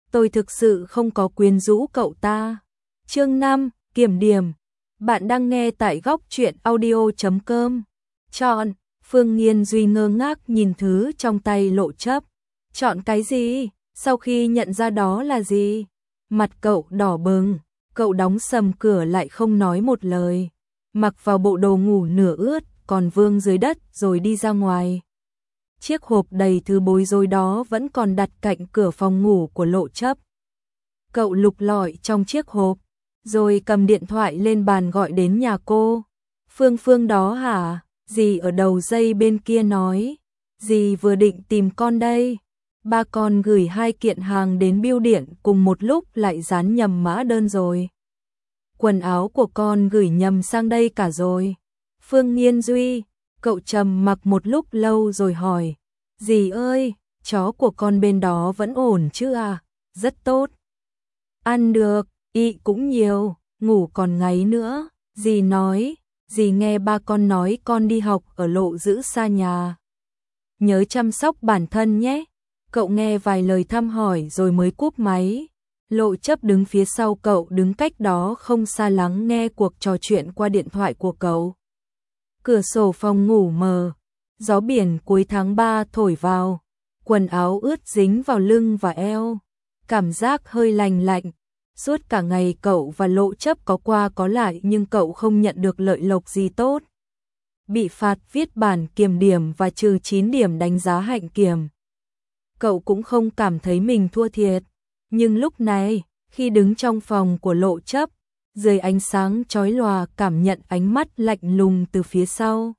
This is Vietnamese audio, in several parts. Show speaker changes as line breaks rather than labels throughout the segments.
tôi thực sự không có quyến rũ cậu ta. Chương 5, kiểm điểm. Bạn đang nghe tại góc truyện audio.com. Chọn. Phương Nghiên Duy ngơ ngác nhìn thứ trong tay Lộ Chấp. Chọn cái gì? Sau khi nhận ra đó là gì? Mặt cậu đỏ bừng, cậu đóng sầm cửa lại không nói một lời. Mặc vào bộ đồ ngủ nửa ướt, còn vương dưới đất rồi đi ra ngoài. Chiếc hộp đầy thứ bối rối đó vẫn còn đặt cạnh cửa phòng ngủ của Lộ Chấp. Cậu lục lọi trong chiếc hộp, rồi cầm điện thoại lên bàn gọi đến nhà cô. Phương đó hả? Dì ở đầu dây bên kia nói. Dì vừa định tìm con đây. Ba con gửi 2 kiện hàng đến bưu điện cùng một lúc lại dán nhầm mã đơn rồi. Quần áo của con gửi nhầm sang đây cả rồi. Phương Nghiên Duy, cậu trầm mặc một lúc lâu rồi hỏi. Dì ơi, chó của con bên đó vẫn ổn chứ à? Rất tốt. Ăn được, ị cũng nhiều, ngủ còn ngáy nữa. Dì nói, dì nghe ba con nói con đi học ở lộ giữ xa nhà. Nhớ chăm sóc bản thân nhé. Cậu nghe vài lời thăm hỏi rồi mới cúp máy. Lộ Chấp đứng phía sau cậu, đứng cách đó không xa lắng nghe cuộc trò chuyện qua điện thoại của cậu. Cửa sổ phòng ngủ mờ, gió biển cuối tháng 3 thổi vào, quần áo ướt dính vào lưng và eo, cảm giác hơi lành lạnh. Suốt cả ngày cậu và Lộ Chấp có qua có lại nhưng cậu không nhận được lợi lộc gì tốt. Bị phạt viết bản kiểm điểm và trừ 9 điểm đánh giá hạnh kiểm. Cậu cũng không cảm thấy mình thua thiệt, nhưng lúc này, khi đứng trong phòng của Lộ Chấp, dưới ánh sáng chói lòa cảm nhận ánh mắt lạnh lùng từ phía sau.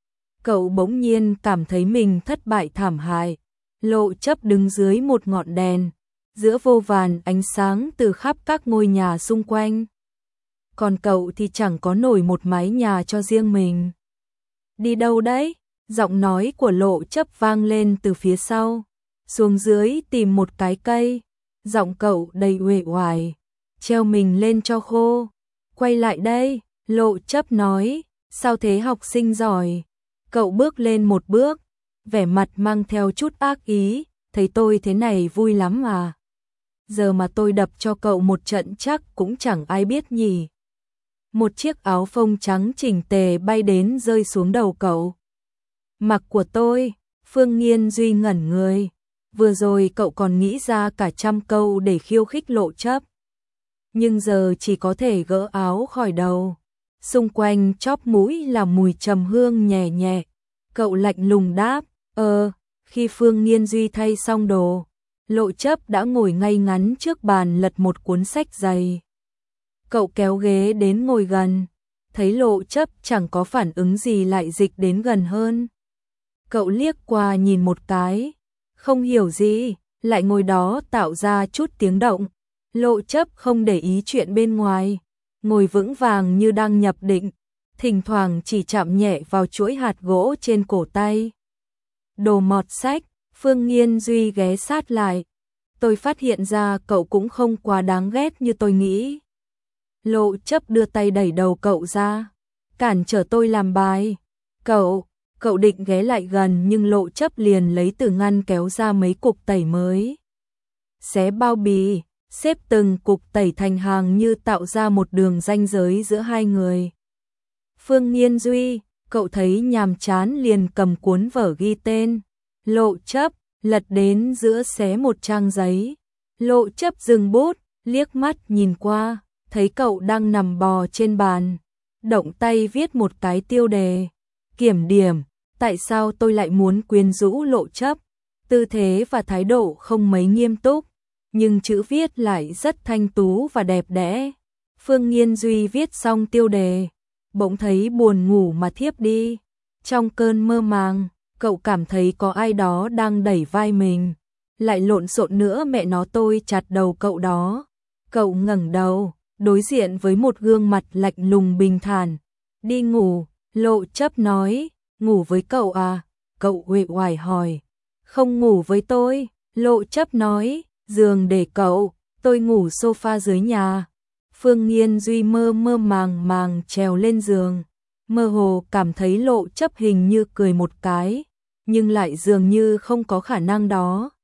Cậu bỗng nhiên cảm thấy mình thất bại thảm hại. Lộ Chấp đứng dưới một ngọn đèn, giữa vô vàn ánh sáng từ khắp các ngôi nhà xung quanh. Còn cậu thì chẳng có nổi một mái nhà cho riêng mình. Đi đâu đấy? Giọng nói của Lộ Chấp vang lên từ phía sau. Xuống dưới tìm một cái cây. Giọng cậu đầy uể oải. Treo mình lên cho khô. Quay lại đây, Lộ Chấp nói. Sao thế học sinh giỏi? Cậu bước lên một bước, vẻ mặt mang theo chút ác ý. Thấy tôi thế này vui lắm à? Giờ mà tôi đập cho cậu một trận chắc cũng chẳng ai biết nhỉ. Một chiếc áo phông trắng chỉnh tề bay đến rơi xuống đầu cậu. Mặc của tôi. Phương Nghiên Duy ngẩn người. Vừa rồi cậu còn nghĩ ra cả trăm câu để khiêu khích Lộ Chấp. Nhưng giờ chỉ có thể gỡ áo khỏi đầu. Xung quanh chóp mũi là mùi trầm hương nhẹ nhẹ. Cậu lạnh lùng đáp, khi Phương Nghiên Duy thay xong đồ, Lộ Chấp đã ngồi ngay ngắn trước bàn lật một cuốn sách dày. Cậu kéo ghế đến ngồi gần, thấy Lộ Chấp chẳng có phản ứng gì lại dịch đến gần hơn. Cậu liếc qua nhìn một cái, không hiểu gì, lại ngồi đó tạo ra chút tiếng động. Lộ Chấp không để ý chuyện bên ngoài, ngồi vững vàng như đang nhập định, thỉnh thoảng chỉ chạm nhẹ vào chuỗi hạt gỗ trên cổ tay. Đồ mọt sách. Phương Nghiên Duy ghé sát lại. Tôi phát hiện ra cậu cũng không quá đáng ghét như tôi nghĩ. Lộ Chấp đưa tay đẩy đầu cậu ra, cản trở tôi làm bài. Cậu định ghé lại gần nhưng Lộ Chấp liền lấy từ ngăn kéo ra mấy cục tẩy mới. Xé bao bì, xếp từng cục tẩy thành hàng như tạo ra một đường ranh giới giữa hai người. Phương Nghiên Duy, cậu thấy nhàm chán liền cầm cuốn vở ghi tên. Lộ Chấp, lật đến giữa xé một trang giấy. Lộ Chấp dừng bút, liếc mắt nhìn qua, thấy cậu đang nằm bò trên bàn. Động tay viết một cái tiêu đề. Kiểm điểm, tại sao tôi lại muốn quyến rũ Lộ Chấp. Tư thế và thái độ không mấy nghiêm túc, nhưng chữ viết lại rất thanh tú và đẹp đẽ. Phương Nghiên Duy viết xong tiêu đề, bỗng thấy buồn ngủ mà thiếp đi. Trong cơn mơ màng, cậu cảm thấy có ai đó đang đẩy vai mình. Lại lộn xộn nữa mẹ nó tôi chặt đầu cậu đó. Cậu ngẩng đầu, đối diện với một gương mặt lạnh lùng bình thản. Đi ngủ, Lộ Chấp nói. Ngủ với cậu à? Cậu uể oải hỏi. Không ngủ với tôi, Lộ Chấp nói. Giường để cậu, tôi ngủ sofa dưới nhà. Phương Nghiên Duy mơ màng trèo lên giường. Mơ hồ cảm thấy Lộ Chấp hình như cười một cái, nhưng lại dường như không có khả năng đó.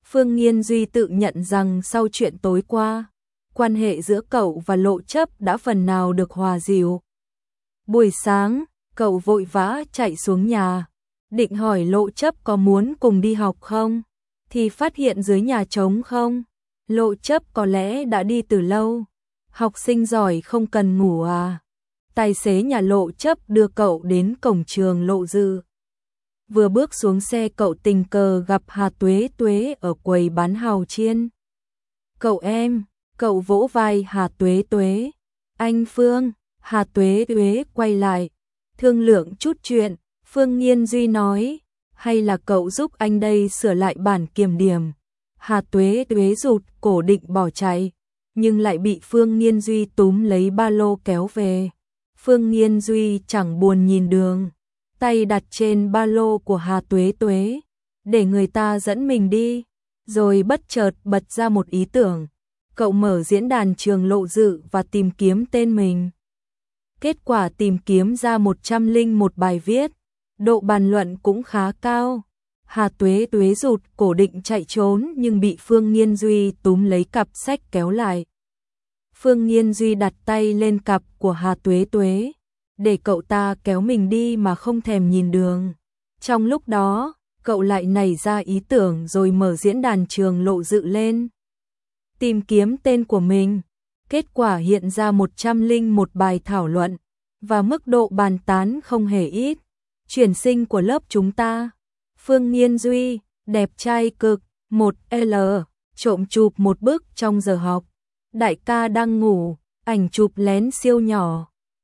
Phương Nghiên Duy tự nhận rằng sau chuyện tối qua, quan hệ giữa cậu và Lộ Chấp đã phần nào được hòa dịu. Buổi sáng, cậu vội vã chạy xuống nhà, định hỏi Lộ Chấp có muốn cùng đi học không, thì phát hiện dưới nhà trống không. Lộ Chấp có lẽ đã đi từ lâu. Học sinh giỏi không cần ngủ à? Tài xế nhà Lộ Chấp đưa cậu đến cổng trường Lộ Dư. Vừa bước xuống xe cậu tình cờ gặp Hà Tuế Tuế ở quầy bán hàu chiên. Cậu em, cậu vỗ vai Hà Tuế Tuế. Anh Phương, Hà Tuế Tuế quay lại. Thương lượng chút chuyện, Phương Nghiên Duy nói, hay là cậu giúp anh đây sửa lại bản kiểm điểm. Hà Tuế Tuế rụt cổ định bỏ chạy, nhưng lại bị Phương Nghiên Duy túm lấy ba lô kéo về. Phương Nghiên Duy chẳng buồn nhìn đường, tay đặt trên ba lô của Hà Tuế Tuế, để người ta dẫn mình đi, rồi bất chợt bật ra một ý tưởng. Cậu mở diễn đàn trường Lộ Dự và tìm kiếm tên mình. Kết quả tìm kiếm ra 101 bài viết, độ bàn luận cũng khá cao. Hà Tuế Tuế rụt cổ định chạy trốn nhưng bị Phương Nghiên Duy túm lấy cặp sách kéo lại. Phương Nghiên Duy đặt tay lên cặp của Hà Tuế Tuế, để cậu ta kéo mình đi mà không thèm nhìn đường. Trong lúc đó, cậu lại nảy ra ý tưởng rồi mở diễn đàn trường Lộ Dự lên. Tìm kiếm tên của mình, kết quả hiện ra 101 bài thảo luận, và mức độ bàn tán không hề ít. Chuyển sinh của lớp chúng ta, Phương Nghiên Duy, đẹp trai cực, 1L, trộm chụp một bức trong giờ học. Đại ca đang ngủ, ảnh chụp lén siêu nhỏ.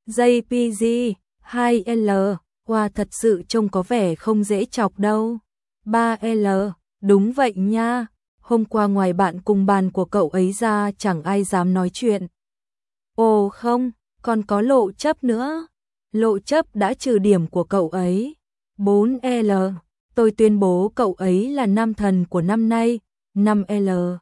JPG, 2L, wow thật sự trông có vẻ không dễ chọc đâu. 3L, đúng vậy nha, hôm qua ngoài bạn cùng bàn của cậu ấy ra chẳng ai dám nói chuyện. Ồ không, còn có Lộ Chấp nữa. Lộ Chấp đã trừ điểm của cậu ấy. 4L, tôi tuyên bố cậu ấy là nam thần của năm nay. 5L,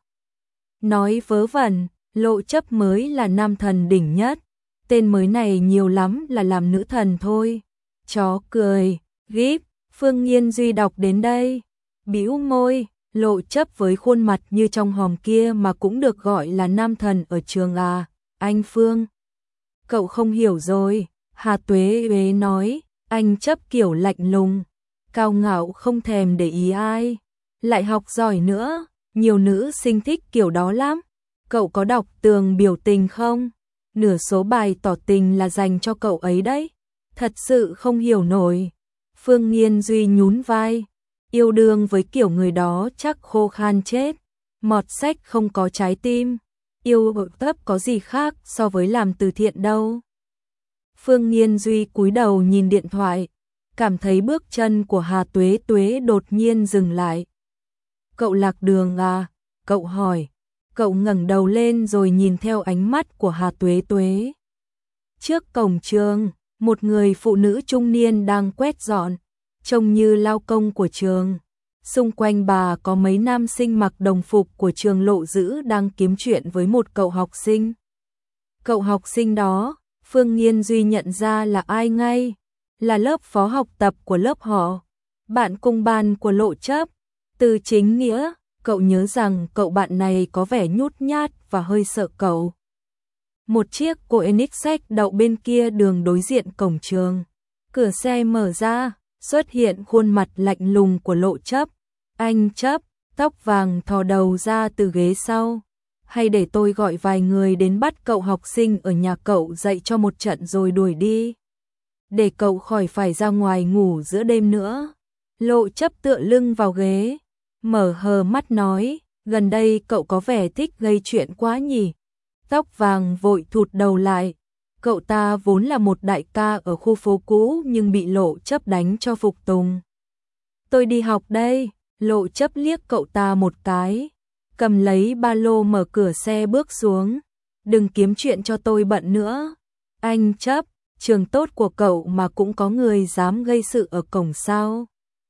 nói vớ vẩn, Lộ Chấp mới là nam thần đỉnh nhất. Tên mới này nhiều lắm là làm nữ thần thôi. Chó cười, gíp. Phương Nghiên Duy đọc đến đây, bĩu môi. Lộ Chấp với khuôn mặt như trong hòm kia mà cũng được gọi là nam thần ở trường à? Anh Phương, cậu không hiểu rồi. Hà Tuế Tuế nói, anh Chấp kiểu lạnh lùng, cao ngạo không thèm để ý ai, lại học giỏi nữa, nhiều nữ sinh thích kiểu đó lắm. Cậu có đọc tường biểu tình không? Nửa số bài tỏ tình là dành cho cậu ấy đấy. Thật sự không hiểu nổi. Phương Nghiên Duy nhún vai, yêu đương với kiểu người đó chắc khô khan chết, mọt sách không có trái tim, yêu thấp có gì khác so với làm từ thiện đâu. Phương Nghiên Duy cúi đầu nhìn điện thoại, cảm thấy bước chân của Hà Tuế Tuế đột nhiên dừng lại. Cậu lạc đường à? Cậu hỏi. Cậu ngẩng đầu lên rồi nhìn theo ánh mắt của Hà Tuế Tuế. Trước cổng trường, một người phụ nữ trung niên đang quét dọn, trông như lao công của trường. Xung quanh bà có mấy nam sinh mặc đồng phục của trường Lộ Dữ đang kiếm chuyện với một cậu học sinh. Cậu học sinh đó, Phương Nghiên Duy nhận ra là ai ngay, là lớp phó học tập của lớp họ, bạn cùng bàn của Lộ Chấp. Từ chính nghĩa, cậu nhớ rằng cậu bạn này có vẻ nhút nhát và hơi sợ cậu. Một chiếc Koenigsegg đậu bên kia đường đối diện cổng trường. Cửa xe mở ra, xuất hiện khuôn mặt lạnh lùng của Lộ Chấp. Anh Chấp, tóc vàng thò đầu ra từ ghế sau. Hay để tôi gọi vài người đến bắt cậu học sinh ở nhà cậu dậy cho một trận rồi đuổi đi, để cậu khỏi phải ra ngoài ngủ giữa đêm nữa. Lộ Chấp tựa lưng vào ghế, mở hờ mắt nói, gần đây cậu có vẻ thích gây chuyện quá nhỉ. Tóc vàng vội thụt đầu lại. Cậu ta vốn là một đại ca ở khu phố cũ nhưng bị Lộ Chấp đánh cho phục tùng. Tôi đi học đây. Lộ Chấp liếc cậu ta một cái, cầm lấy ba lô mở cửa xe bước xuống. Đừng kiếm chuyện cho tôi bận nữa. Anh Chấp, trường tốt của cậu mà cũng có người dám gây sự ở cổng sao?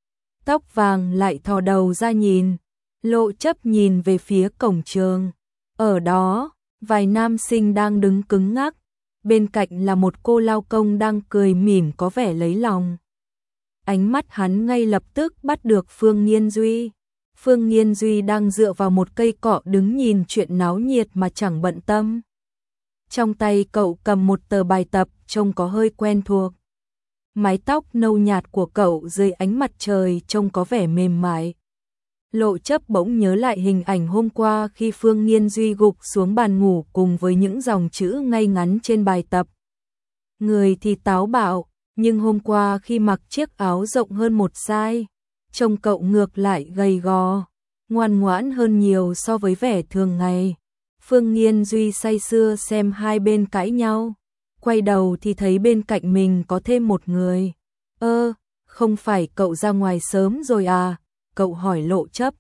Tóc vàng lại thò đầu ra nhìn. Lộ Chấp nhìn về phía cổng trường. Ở đó, vài nam sinh đang đứng cứng ngắc. Bên cạnh là một cô lao công đang cười mỉm có vẻ lấy lòng. Ánh mắt hắn ngay lập tức bắt được Phương Nghiên Duy. Phương Nghiên Duy đang dựa vào một cây cọ đứng nhìn chuyện náo nhiệt mà chẳng bận tâm. Trong tay cậu cầm một tờ bài tập trông có hơi quen thuộc. Mái tóc nâu nhạt của cậu dưới ánh mặt trời trông có vẻ mềm mại. Lộ Chấp bỗng nhớ lại hình ảnh hôm qua khi Phương Nghiên Duy gục xuống bàn ngủ cùng với những dòng chữ ngay ngắn trên bài tập. Người thì táo bạo, nhưng hôm qua khi mặc chiếc áo rộng hơn một size, trông cậu ngược lại gầy gò, ngoan ngoãn hơn nhiều so với vẻ thường ngày. Phương Nghiên Duy say sưa xem hai bên cãi nhau, quay đầu thì thấy bên cạnh mình có thêm một người. Không phải cậu ra ngoài sớm rồi à? Cậu hỏi Lộ Chấp.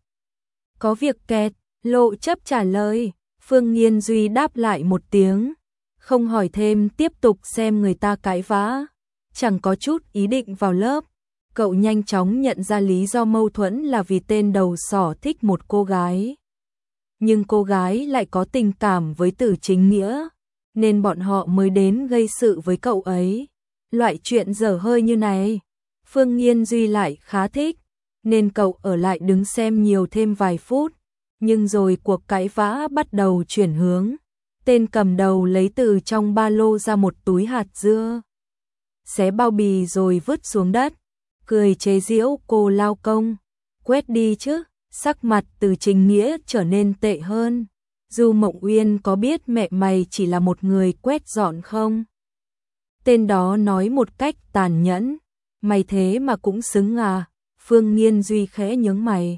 Có việc kẹt, Lộ Chấp trả lời. Phương Nghiên Duy đáp lại một tiếng, không hỏi thêm, tiếp tục xem người ta cãi vã, chẳng có chút ý định vào lớp. Cậu nhanh chóng nhận ra lý do mâu thuẫn là vì tên đầu sỏ thích một cô gái. Nhưng cô gái lại có tình cảm với Từ Chính Nghĩa, nên bọn họ mới đến gây sự với cậu ấy. Loại chuyện dở hơi như này, Phương Nghiên Duy lại khá thích, nên cậu ở lại đứng xem nhiều thêm vài phút. Nhưng rồi cuộc cãi vã bắt đầu chuyển hướng. Tên cầm đầu lấy từ trong ba lô ra một túi hạt dưa, xé bao bì rồi vứt xuống đất, cười chế giễu cô lao công. Quét đi chứ. Sắc mặt Từ Chính Nghĩa trở nên tệ hơn. Du Mộng Uyên có biết mẹ mày chỉ là một người quét dọn không? Tên đó nói một cách tàn nhẫn. Mày thế mà cũng xứng à? Phương Nghiên Duy khẽ nhướng mày.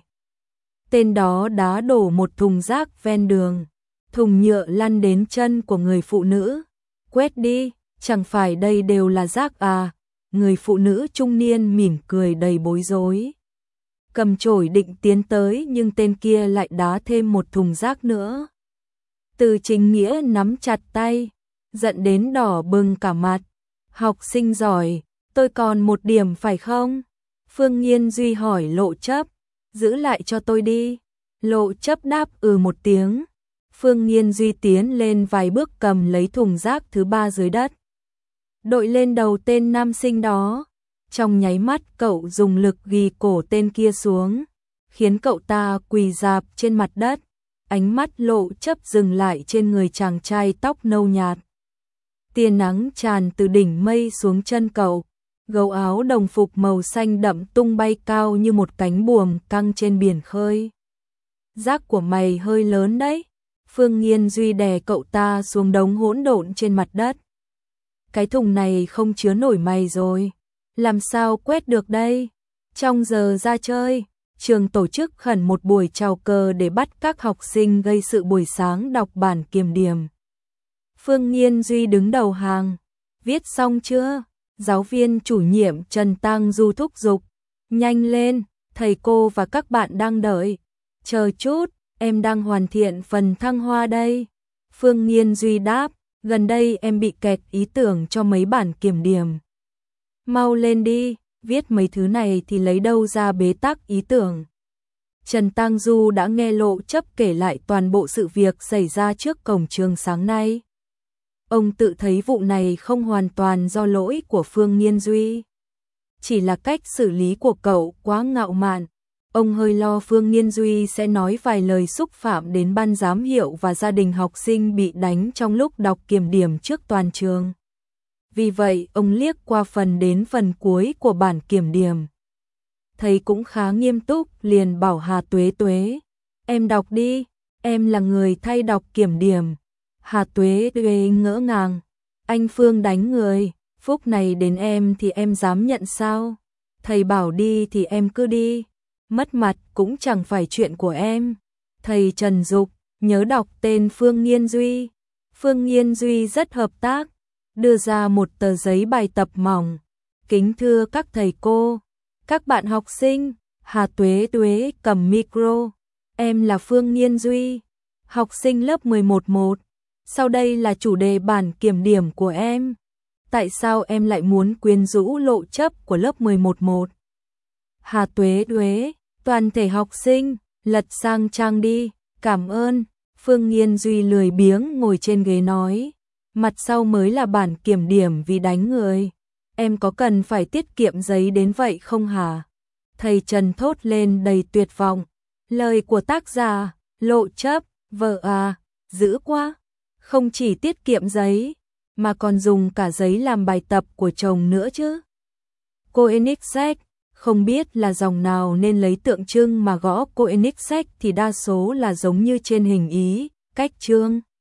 Tên đó đá đổ một thùng rác ven đường. Thùng nhựa lăn đến chân của người phụ nữ. Quét đi, chẳng phải đây đều là rác à? Người phụ nữ trung niên mỉm cười đầy bối rối, cầm chổi định tiến tới nhưng tên kia lại đá thêm một thùng rác nữa. Từ Chính Nghĩa nắm chặt tay, giận đến đỏ bừng cả mặt. Học sinh giỏi, tôi còn một điểm phải không? Phương Nghiên Duy hỏi Lộ Chấp. Giữ lại cho tôi đi. Lộ Chấp đáp một tiếng. Phương Nghiên Duy tiến lên vài bước cầm lấy thùng rác thứ ba dưới đất, đội lên đầu tên nam sinh đó. Trong nháy mắt cậu dùng lực ghi cổ tên kia xuống, khiến cậu ta quỳ rạp trên mặt đất. Ánh mắt Lộ Chấp dừng lại trên người chàng trai tóc nâu nhạt. Tia nắng tràn từ đỉnh mây xuống chân cậu. Gấu áo đồng phục màu xanh đậm tung bay cao như một cánh buồm căng trên biển khơi. Rác của mày hơi lớn đấy. Phương Nghiên Duy đè cậu ta xuống đống hỗn độn trên mặt đất. Cái thùng này không chứa nổi mày rồi. Làm sao quét được đây? Trong giờ ra chơi, trường tổ chức khẩn một buổi chào cờ để bắt các học sinh gây sự buổi sáng đọc bản kiểm điểm. Phương Nghiên Duy đứng đầu hàng. Viết xong chưa? Giáo viên chủ nhiệm Trần Tăng Du thúc giục. Nhanh lên, thầy cô và các bạn đang đợi. Chờ chút, em đang hoàn thiện phần thăng hoa đây. Phương Nghiên Duy đáp, gần đây em bị kẹt ý tưởng cho mấy bản kiểm điểm. Mau lên đi, viết mấy thứ này thì lấy đâu ra bế tắc ý tưởng. Trần Tăng Du đã nghe Lộ Chấp kể lại toàn bộ sự việc xảy ra trước cổng trường sáng nay. Ông tự thấy vụ này không hoàn toàn do lỗi của Phương Nghiên Duy, chỉ là cách xử lý của cậu quá ngạo mạn. Ông hơi lo Phương Nghiên Duy sẽ nói vài lời xúc phạm đến ban giám hiệu và gia đình học sinh bị đánh trong lúc đọc kiểm điểm trước toàn trường. Vì vậy, ông liếc qua đến phần cuối của bản kiểm điểm. Thầy cũng khá nghiêm túc, liền bảo Hà Tuế Tuế, em đọc đi, em là người thay đọc kiểm điểm. Hà Tuế Tuế ngỡ ngàng, anh Phương đánh người, phúc này đến em thì em dám nhận sao? Thầy bảo đi thì em cứ đi, mất mặt cũng chẳng phải chuyện của em. Thầy Trần Dục, nhớ đọc tên Phương Nghiên Duy. Phương Nghiên Duy rất hợp tác, đưa ra một tờ giấy bài tập mỏng. Kính thưa các thầy cô, các bạn học sinh. Hà Tuế Tuế cầm micro. Em là Phương Nghiên Duy, học sinh lớp 11-1. Sau đây là chủ đề bản kiểm điểm của em. Tại sao em lại muốn quyến rũ Lộ Chấp của lớp 11-1? Hà Tuế Tuế, toàn thể học sinh, lật sang trang đi, cảm ơn. Phương Nghiên Duy lười biếng ngồi trên ghế nói, mặt sau mới là bản kiểm điểm vì đánh người. Em có cần phải tiết kiệm giấy đến vậy không hả? Thầy Trần thốt lên đầy tuyệt vọng. Lời của tác giả, Lộ Chấp, vợ à, dữ quá. Không chỉ tiết kiệm giấy, mà còn dùng cả giấy làm bài tập của chồng nữa chứ. Koenigsegg, không biết là dòng nào nên lấy tượng trưng mà gõ Koenigsegg thì đa số là giống như trên hình ý, cách chương.